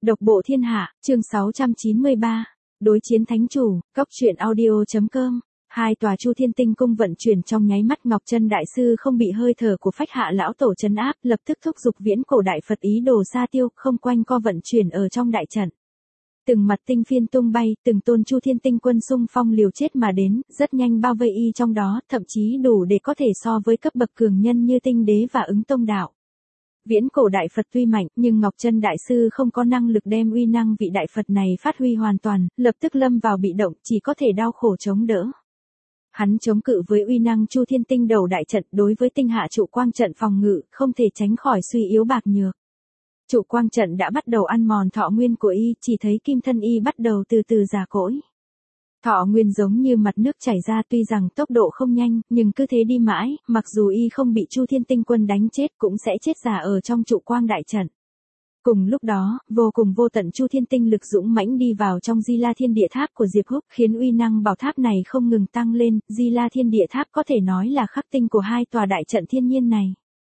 Độc bộ thiên hạ, chương 693. Đối chiến thánh chủ, cốc truyện audio.com. Hai tòa Chu Thiên Tinh cung vận chuyển trong nháy mắt, Ngọc Chân đại sư không bị hơi thở của Phách Hạ lão tổ trấn áp, lập tức thúc giục Viễn Cổ đại Phật ý đồ sa tiêu, không quanh co vận chuyển ở trong đại trận. Từng mặt tinh phiên tung bay, từng tôn Chu Thiên Tinh quân xung phong liều chết mà đến, rất nhanh bao vây y trong đó, thậm chí đủ để có thể so với cấp bậc cường nhân như Tinh Đế và Ứng Tông đạo. Viễn Cổ đại Phật tuy mạnh, nhưng Ngọc Chân đại sư không có năng lực đem uy năng vị đại Phật này phát huy hoàn toàn, lập tức lâm vào bị động, chỉ có thể đau khổ chống đỡ. Hắn chống cự với uy năng Chu Thiên Tinh đầu đại trận, đối với tinh hạ trụ quang trận phòng ngự, không thể tránh khỏi suy yếu bạc nhược. Trụ quang trận đã bắt đầu ăn mòn thọ nguyên của y, chỉ thấy kim thân y bắt đầu từ từ già cỗi. Thọ nguyên giống như mặt nước chảy ra, tuy rằng tốc độ không nhanh, nhưng cứ thế đi mãi, mặc dù y không bị Chu Thiên Tinh quân đánh chết cũng sẽ chết già ở trong trụ quang đại trận. Cùng lúc đó, vô cùng vô tận Chu Thiên Tinh lực dũng mãnh đi vào trong Di La Thiên Địa Tháp của Diệp Húc, khiến uy năng bảo tháp này không ngừng tăng lên. Di La Thiên Địa Tháp có thể nói là khắc tinh của hai tòa đại trận thiên nhiên này.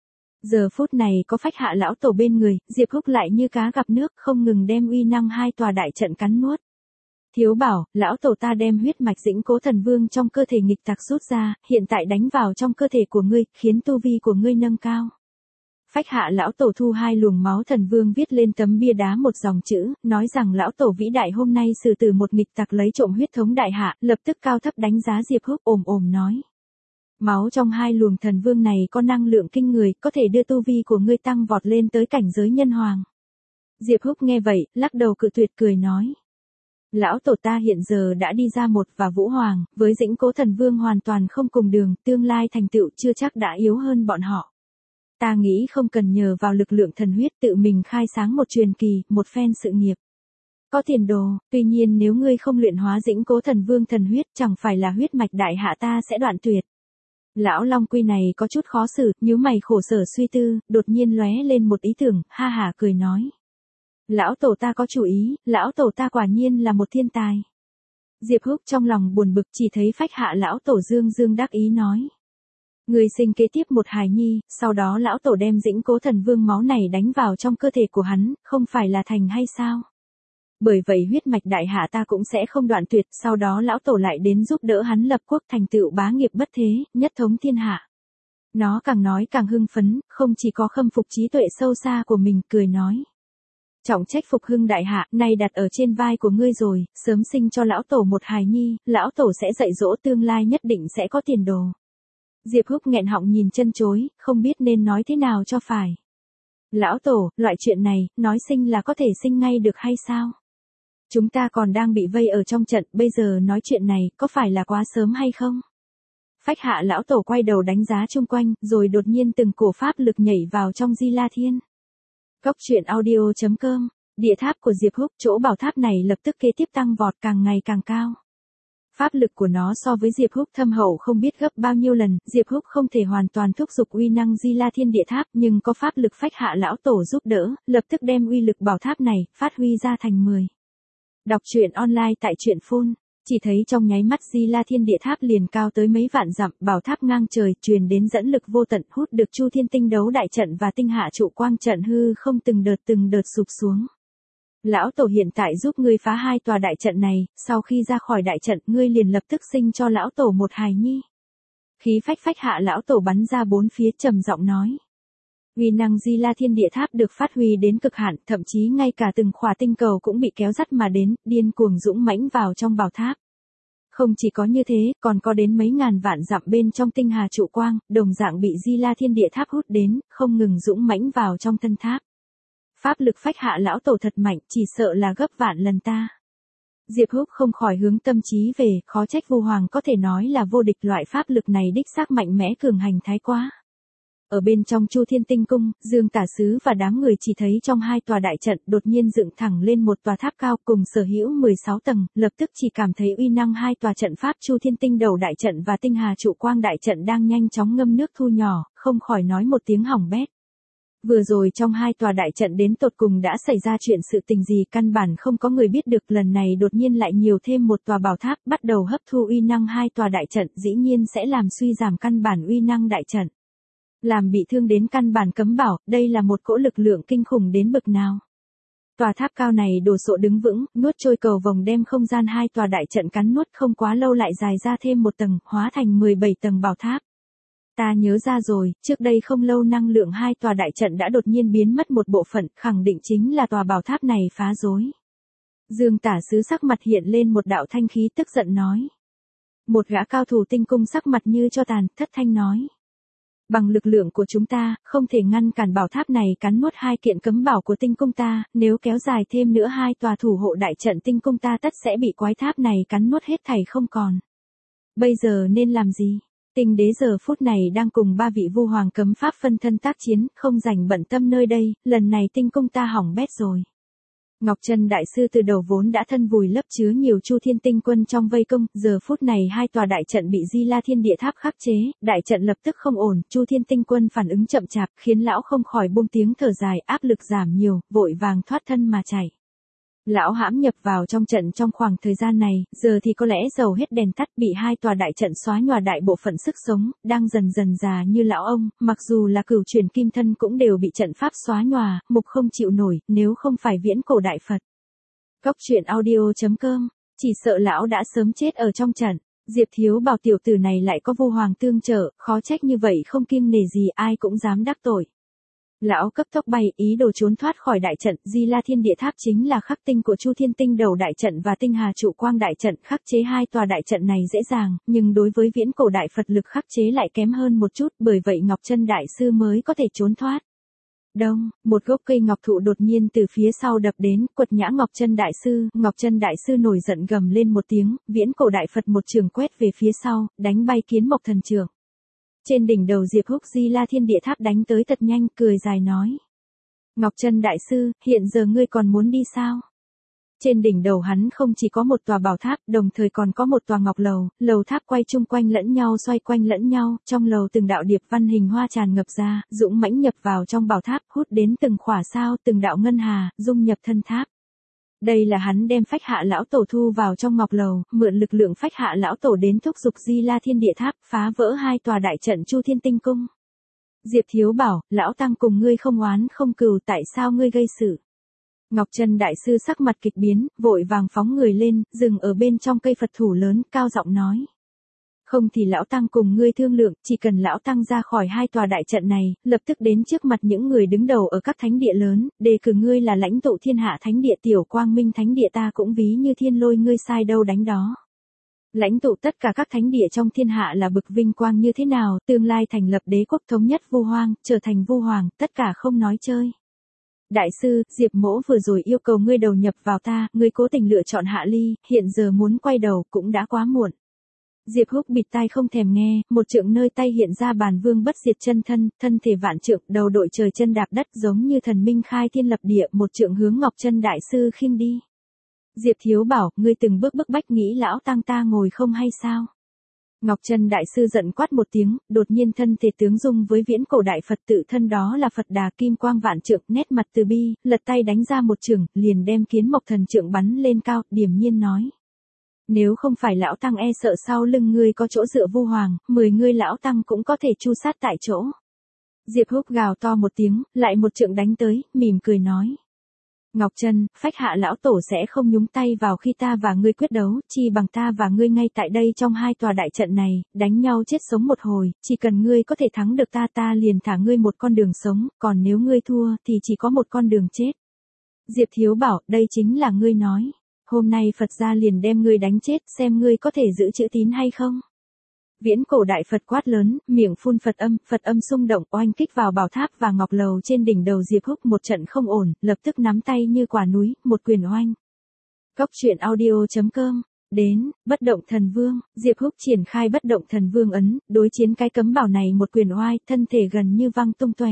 Giờ phút này có Phách Hạ lão tổ bên người, Diệp Húc lại như cá gặp nước, không ngừng đem uy năng hai tòa đại trận cắn nuốt. Thiếu bảo, lão tổ ta đem huyết mạch Dĩnh Cố Thần Vương trong cơ thể nghịch tặc rút ra, hiện tại đánh vào trong cơ thể của ngươi, khiến tu vi của ngươi nâng cao. Phách Hạ lão tổ thu hai luồng máu thần vương viết lên tấm bia đá một dòng chữ, nói rằng lão tổ vĩ đại hôm nay xử tử một nghịch tặc lấy trộm huyết thống đại hạ, lập tức cao thấp đánh giá Diệp Húc, ồm nói. Máu trong hai luồng thần vương này có năng lượng kinh người, có thể đưa tu vi của ngươi tăng vọt lên tới cảnh giới nhân hoàng. Diệp Húc nghe vậy, lắc đầu cự tuyệt, cười nói. Lão tổ ta hiện giờ đã đi ra một và Vũ Hoàng, với Dĩnh Cố Thần Vương hoàn toàn không cùng đường, tương lai thành tựu chưa chắc đã yếu hơn bọn họ. Ta nghĩ không cần nhờ vào lực lượng thần huyết tự mình khai sáng một truyền kỳ, một phen sự nghiệp. Có tiền đồ, tuy nhiên nếu ngươi không luyện hóa Dĩnh Cố Thần Vương thần huyết, chẳng phải là huyết mạch đại hạ ta sẽ đoạn tuyệt. Lão Long Quy này có chút khó xử, nhíu mày khổ sở suy tư, đột nhiên lóe lên một ý tưởng, ha hả cười nói. Lão tổ ta có chủ ý, lão tổ ta quả nhiên là một thiên tài. Diệp Húc trong lòng buồn bực, chỉ thấy Phách Hạ lão tổ dương đắc ý nói. Người sinh kế tiếp một hài nhi, sau đó lão tổ đem Dĩnh Cố Thần Vương máu này đánh vào trong cơ thể của hắn, không phải là thành hay sao? Bởi vậy huyết mạch đại hạ ta cũng sẽ không đoạn tuyệt, sau đó lão tổ lại đến giúp đỡ hắn lập quốc thành tựu bá nghiệp bất thế, nhất thống thiên hạ. Nó càng nói càng hưng phấn, không chỉ có khâm phục trí tuệ sâu xa của mình, cười nói. Trọng trách phục hưng đại hạ, nay đặt ở trên vai của ngươi rồi, sớm sinh cho lão tổ một hài nhi, lão tổ sẽ dạy dỗ tương lai nhất định sẽ có tiền đồ. Diệp Húc nghẹn họng nhìn chân chối, không biết nên nói thế nào cho phải. Lão tổ, loại chuyện này, nói sinh là có thể sinh ngay được hay sao? Chúng ta còn đang bị vây ở trong trận, bây giờ nói chuyện này, có phải là quá sớm hay không? Phách Hạ lão tổ quay đầu đánh giá chung quanh, rồi đột nhiên từng cổ pháp lực nhảy vào trong Di La Thiên. Cốc truyện audio.com. Địa tháp của Diệp Húc, chỗ bảo tháp này lập tức kế tiếp tăng vọt, càng ngày càng cao. Pháp lực của nó so với Diệp Húc thâm hậu không biết gấp bao nhiêu lần, Diệp Húc không thể hoàn toàn thúc giục uy năng Di La Thiên Địa Tháp, nhưng có pháp lực Phách Hạ lão tổ giúp đỡ, lập tức đem uy lực bảo tháp này phát huy ra thành 10. Đọc truyện online tại truyện phun, chỉ thấy trong nháy mắt Di La Thiên Địa Tháp liền cao tới mấy vạn dặm, bảo tháp ngang trời, truyền đến dẫn lực vô tận, hút được Chu Thiên Tinh đấu đại trận và tinh hạ trụ quang trận hư không từng đợt sụp xuống. Lão tổ hiện tại giúp ngươi phá hai tòa đại trận này, sau khi ra khỏi đại trận, ngươi liền lập tức sinh cho lão tổ một hài nhi. Khí phách Phách Hạ lão tổ bắn ra bốn phía, trầm giọng nói. Uy năng Di La Thiên Địa Tháp được phát huy đến cực hạn, thậm chí ngay cả từng khỏa tinh cầu cũng bị kéo dắt mà đến, điên cuồng dũng mãnh vào trong bảo tháp. Không chỉ có như thế, còn có đến mấy ngàn vạn dặm bên trong tinh hà trụ quang, đồng dạng bị Di La Thiên Địa Tháp hút đến, không ngừng dũng mãnh vào trong thân tháp. Pháp lực Phách Hạ lão tổ thật mạnh, chỉ sợ là gấp vạn lần ta. Diệp Húc không khỏi hướng tâm trí về, khó trách Vu Hoàng có thể nói là vô địch, loại pháp lực này đích xác mạnh mẽ cường hành thái quá. Ở bên trong Chu Thiên Tinh cung, Dương Tả Sứ và đám người chỉ thấy trong hai tòa đại trận đột nhiên dựng thẳng lên một tòa tháp cao cùng sở hữu 16 tầng, lập tức chỉ cảm thấy uy năng hai tòa trận pháp Chu Thiên Tinh đầu đại trận và tinh hà trụ quang đại trận đang nhanh chóng ngâm nước thu nhỏ, không khỏi nói một tiếng hỏng bét. Vừa rồi trong hai tòa đại trận đến tột cùng đã xảy ra chuyện sự tình gì, căn bản không có người biết được, lần này đột nhiên lại nhiều thêm một tòa bảo tháp, bắt đầu hấp thu uy năng hai tòa đại trận, dĩ nhiên sẽ làm suy giảm căn bản uy năng đại trận. Làm bị thương đến căn bản cấm bảo, đây là một cỗ lực lượng kinh khủng đến bực nào. Tòa tháp cao này đồ sộ đứng vững, nuốt trôi cầu vồng đem không gian hai tòa đại trận cắn nuốt, không quá lâu lại dài ra thêm một tầng, hóa thành 17 tầng bảo tháp. Ta nhớ ra rồi, trước đây không lâu năng lượng hai tòa đại trận đã đột nhiên biến mất một bộ phận, khẳng định chính là tòa bảo tháp này phá rối. Dương Tả Sứ sắc mặt hiện lên một đạo thanh khí, tức giận nói. Một gã cao thủ tinh cung sắc mặt như cho tàn, thất thanh nói. Bằng lực lượng của chúng ta, không thể ngăn cản bảo tháp này cắn nuốt hai kiện cấm bảo của tinh cung ta, nếu kéo dài thêm nữa hai tòa thủ hộ đại trận tinh cung ta tất sẽ bị quái tháp này cắn nuốt hết thảy không còn. Bây giờ nên làm gì? Tinh đế giờ phút này đang cùng ba vị vu hoàng cấm pháp phân thân tác chiến, không rảnh bận tâm nơi đây, lần này tinh cung ta hỏng bét rồi. Ngọc Chân đại sư từ đầu vốn đã thân vùi lấp chứa nhiều Chu Thiên tinh quân trong vây công, giờ phút này hai tòa đại trận bị Di La Thiên Địa Tháp khắc chế, đại trận lập tức không ổn, Chu Thiên tinh quân phản ứng chậm chạp, khiến lão không khỏi buông tiếng thở dài, áp lực giảm nhiều, vội vàng thoát thân mà chạy. Lão hãm nhập vào trong trận trong khoảng thời gian này, giờ thì có lẽ dầu hết đèn tắt, bị hai tòa đại trận xóa nhòa đại bộ phận sức sống, đang dần dần già như lão ông, mặc dù là cửu truyền kim thân cũng đều bị trận pháp xóa nhòa, mục không chịu nổi, nếu không phải viễn cổ đại Phật. Cốc truyện audio.com, chỉ sợ lão đã sớm chết ở trong trận. Diệp Thiếu Bảo tiểu tử này lại có vu hoàng tương trợ, khó trách như vậy không kiêng nể gì ai cũng dám đắc tội. Lão cấp tốc bay, ý đồ trốn thoát khỏi đại trận, Di La Thiên Địa Tháp chính là khắc tinh của Chu Thiên Tinh đầu đại trận và Tinh Hà trụ quang đại trận, khắc chế hai tòa đại trận này dễ dàng, nhưng đối với viễn cổ đại Phật lực khắc chế lại kém hơn một chút, bởi vậy Ngọc Chân đại sư mới có thể trốn thoát. Đông, một gốc cây ngọc thụ đột nhiên từ phía sau đập đến, quật ngã Ngọc Chân đại sư nổi giận gầm lên một tiếng, viễn cổ đại Phật một trường quét về phía sau, đánh bay Kiến Mộc thần trưởng. Trên đỉnh đầu Diệp Húc Di La Thiên Địa Tháp đánh tới thật nhanh, cười dài nói. Ngọc Chân đại sư, hiện giờ ngươi còn muốn đi sao? Trên đỉnh đầu hắn không chỉ có một tòa bảo tháp, đồng thời còn có một tòa ngọc lầu, lầu tháp quay chung quanh lẫn nhau, xoay quanh lẫn nhau, trong lầu từng đạo điệp văn hình hoa tràn ngập ra, dũng mãnh nhập vào trong bảo tháp, hút đến từng khỏa sao, từng đạo ngân hà, dung nhập thân tháp. Đây là hắn đem Phách Hạ lão tổ thu vào trong ngọc lầu, mượn lực lượng Phách Hạ lão tổ đến thúc giục Di La Thiên Địa Tháp, phá vỡ hai tòa đại trận Chu Thiên Tinh cung. Diệp Thiếu Bảo, lão tăng cùng ngươi không oán không cừu, tại sao ngươi gây sự? Ngọc Chân đại sư sắc mặt kịch biến, vội vàng phóng người lên, dừng ở bên trong cây Phật thủ lớn, cao giọng nói. Không thì lão tăng cùng ngươi thương lượng, chỉ cần lão tăng ra khỏi hai tòa đại trận này, lập tức đến trước mặt những người đứng đầu ở các thánh địa lớn, đề cử ngươi là lãnh tụ thiên hạ thánh địa, Tiểu Quang Minh thánh địa ta cũng ví như thiên lôi, ngươi sai đâu đánh đó. Lãnh tụ tất cả các thánh địa trong thiên hạ là bực vinh quang như thế nào, tương lai thành lập đế quốc thống nhất vu hoang, trở thành vu hoàng, tất cả không nói chơi. Đại sư, Diệp mỗ vừa rồi yêu cầu ngươi đầu nhập vào ta, ngươi cố tình lựa chọn hạ ly, hiện giờ muốn quay đầu cũng đã quá muộn. Diệp Húc bịt tai không thèm nghe, một trượng nơi tay hiện ra bàn vương bất diệt chân thân, thân thể vạn trượng, đầu đội trời chân đạp đất giống như thần minh khai thiên lập địa, một trượng hướng Ngọc Chân đại sư khinh đi. Diệp Thiếu Bảo, ngươi từng bước bức bách nghĩ lão tăng ta ngồi không hay sao? Ngọc Chân đại sư giận quát một tiếng, đột nhiên thân thể tướng dung với viễn cổ đại Phật, tự thân đó là Phật Đà kim quang vạn trượng, nét mặt từ bi, lật tay đánh ra một chưởng, liền đem Kiến Mộc thần trượng bắn lên cao, điềm nhiên nói. Nếu không phải lão tăng e sợ sau lưng ngươi có chỗ dựa vu hoàng, 10 ngươi lão tăng cũng có thể chu sát tại chỗ. Diệp Húc gào to một tiếng, lại một trượng đánh tới, mỉm cười nói. Ngọc Chân, Phách Hạ lão tổ sẽ không nhúng tay vào khi ta và ngươi quyết đấu, chi bằng ta và ngươi ngay tại đây trong hai tòa đại trận này, đánh nhau chết sống một hồi, chỉ cần ngươi có thể thắng được ta liền thả ngươi một con đường sống, còn nếu ngươi thua thì chỉ có một con đường chết. Diệp Thiếu Bảo, đây chính là ngươi nói. Hôm nay Phật gia liền đem ngươi đánh chết, xem ngươi có thể giữ chữ tín hay không. Viễn cổ đại Phật quát lớn, miệng phun Phật âm xung động, oanh kích vào bảo tháp và ngọc lầu trên đỉnh đầu Diệp Húc, một trận không ổn, lập tức nắm tay như quả núi, một quyền oanh. Cốc truyện audio.com, đến, bất động thần vương, Diệp Húc triển khai bất động thần vương ấn, đối chiến cái cấm bảo này một quyền oai, thân thể gần như văng tung tóe.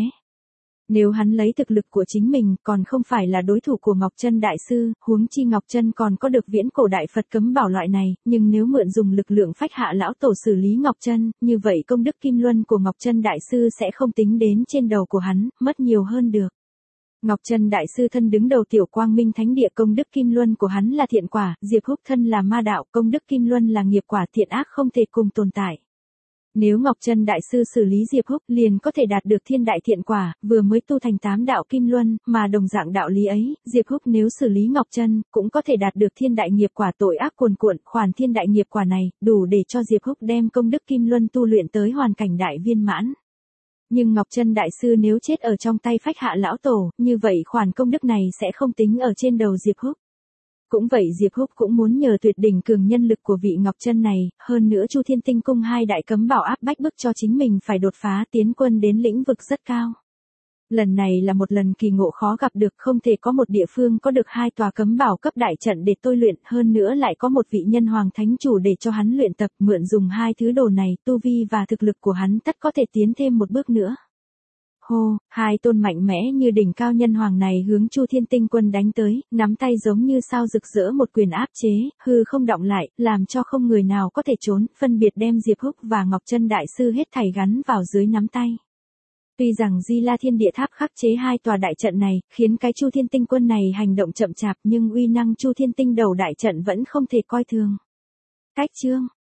Nếu hắn lấy thực lực của chính mình, còn không phải là đối thủ của Ngọc Chân đại sư, huống chi Ngọc Chân còn có được viễn cổ đại Phật cấm bảo loại này, nhưng nếu mượn dùng lực lượng Phách Hạ lão tổ xử lý Ngọc Chân, như vậy công đức kim luân của Ngọc Chân đại sư sẽ không tính đến trên đầu của hắn, mất nhiều hơn được. Ngọc Chân đại sư thân đứng đầu Tiểu Quang Minh thánh địa, công đức kim luân của hắn là thiện quả, Diệp Húc thân là ma đạo, công đức kim luân là nghiệp quả, thiện ác không thể cùng tồn tại. Nếu Ngọc Chân Đại Sư xử lý Diệp Húc liền có thể đạt được thiên đại thiện quả, vừa mới tu thành 8 đạo kim luân, mà đồng dạng đạo lý ấy, Diệp Húc nếu xử lý Ngọc Chân, cũng có thể đạt được thiên đại nghiệp quả tội ác cuồn cuộn, khoản thiên đại nghiệp quả này, đủ để cho Diệp Húc đem công đức kim luân tu luyện tới hoàn cảnh đại viên mãn. Nhưng Ngọc Chân Đại Sư nếu chết ở trong tay Phách Hạ lão tổ, như vậy khoản công đức này sẽ không tính ở trên đầu Diệp Húc. Cũng vậy Diệp Húc cũng muốn nhờ tuyệt đỉnh cường nhân lực của vị Ngọc Chân này, hơn nữa Chu Thiên Tinh Cung hai đại cấm bảo áp bách bức cho chính mình phải đột phá tiến quân đến lĩnh vực rất cao. Lần này là một lần kỳ ngộ khó gặp được, không thể có một địa phương có được 2 tòa cấm bảo cấp đại trận để tôi luyện, hơn nữa lại có một vị nhân hoàng thánh chủ để cho hắn luyện tập, mượn dùng 2 thứ đồ này, tu vi và thực lực của hắn tất có thể tiến thêm một bước nữa. Hô, 2 tôn mạnh mẽ như đỉnh cao nhân hoàng này hướng Chu Thiên Tinh Quân đánh tới, nắm tay giống như sao rực rỡ một quyền áp chế, hư không động lại, làm cho không người nào có thể trốn, phân biệt đem Diệp Húc và Ngọc Chân Đại Sư hết thảy gắn vào dưới nắm tay. Tuy rằng Di La Thiên Địa Tháp khắc chế 2 tòa đại trận này, khiến cái Chu Thiên Tinh Quân này hành động chậm chạp, nhưng uy năng Chu Thiên Tinh đầu đại trận vẫn không thể coi thường. Cách chương